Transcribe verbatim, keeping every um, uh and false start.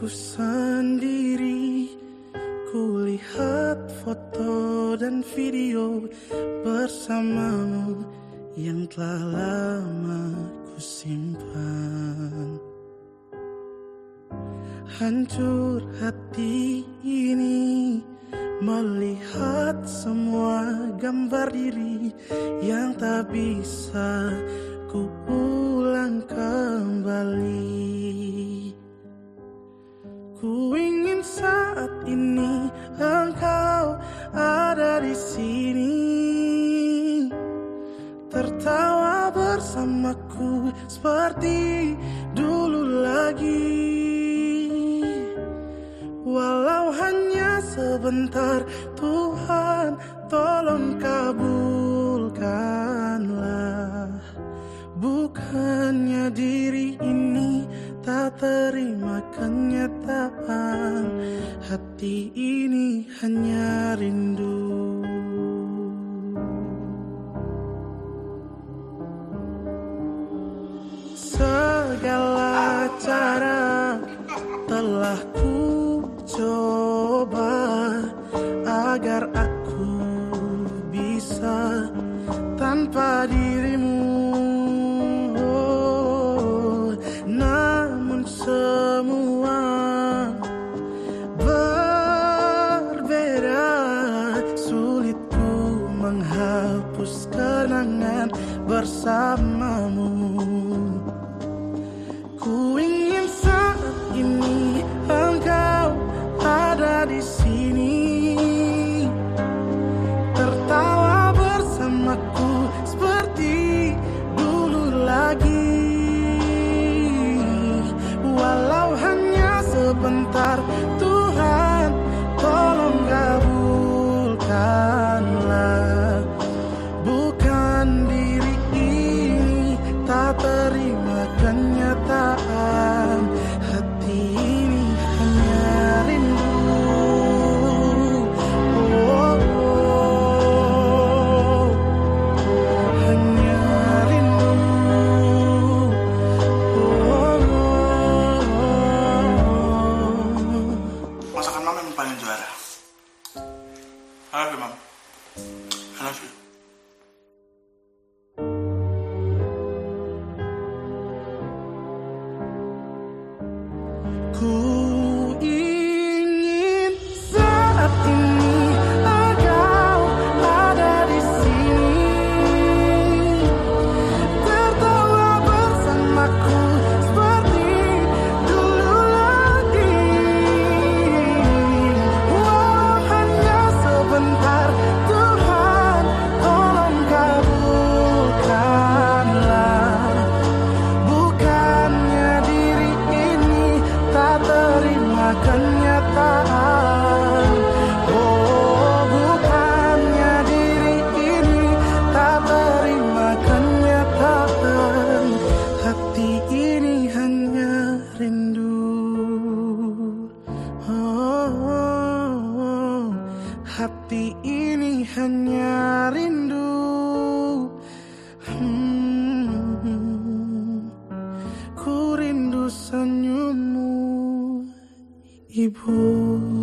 Ku sendiri, kulihat foto dan video bersamamu yang telah lama ku simpan. Hancur hati ini melihat semua gambar diri yang tak bisa ku ulang kembali. Ku ingin saat ini engkau ada di sini, tertawa bersamaku seperti dulu lagi. Walau hanya sebentar, Tuhan tolong kabulkanlah. Bukannya diri ini tak terima kenyataan, hati ini hanya rindu. Segala cara telah ku coba agar aku bisa tanpa dirimu. Namun semua berbeda, sulit ku menghapus kenangan bersamamu. Ku ingin saat ini engkau ada di sini, tertawa bersamaku seperti dulu lagi. Walau hanya sebentar, Tuhan tolong kabulkanlah. Bukan diri ini tak terima kenyataan, hati ini hanya rindu. Oh, oh, hanya rindu. Masakan mama yang paling juara. I love you, mom. I love you. Ku ingin saat ini engkau ada di sini, tertawa bersamaku seperti dulu lagi. Walau hanya sebentar, Tuhan tolong kabulkanlah. Bukannya diri ini tak terima kenyataan. Oh, bukannya diri ini tak terima kenyataan, hati ini hanya rindu. Oh, oh, oh, hati ini hanya rindu. Hmm, ku rindu senyummu, Ibu.